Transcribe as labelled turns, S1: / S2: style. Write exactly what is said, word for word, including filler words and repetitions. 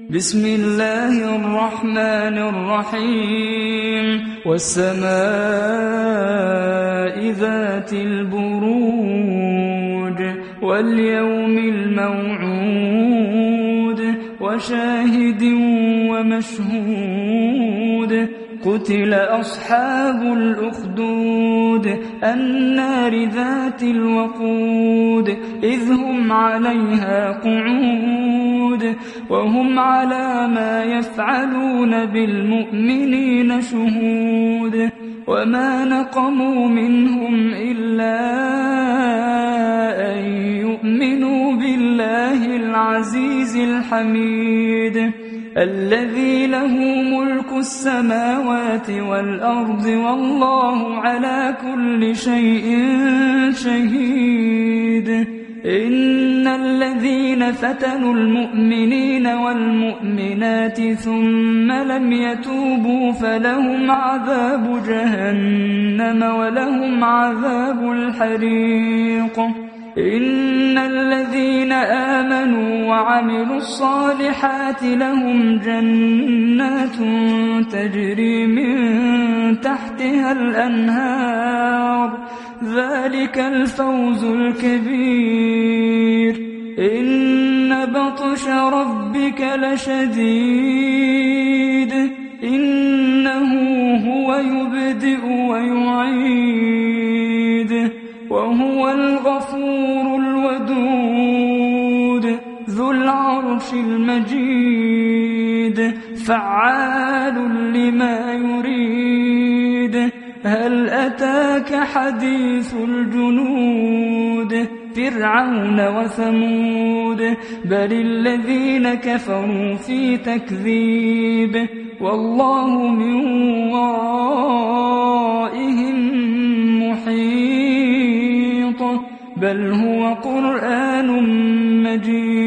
S1: بسم الله الرحمن الرحيم والسماء ذات البروج واليوم الموعود وشاهد ومشهود قتل أصحاب الأخدود النار ذات الوقود إذ هم عليها قعود وهم على ما يفعلون بالمؤمنين شهود وما نقموا منهم إلا أن يؤمنوا بالله العزيز الحميد الذي له ملك السماوات والأرض والله على كل شيء شهيد إن الذين فتنوا المؤمنين والمؤمنات ثم لم يتوبوا فلهم عذاب جهنم ولهم عذاب الحريق إن الذين آمنوا وعملوا الصالحات لهم جنات تجري من تحتها الأنهار ذلك الفوز الكبير إن بطش ربك لشديد إنه هو يبدئ ويعيد وهو الغفور الودود ذو العرش المجيد فعال لما يريد هل أتاك حديث الجنود فرعون وثمود بل الذين كفروا في تكذيب والله من ورائهم محيط بل هو قرآن مجيد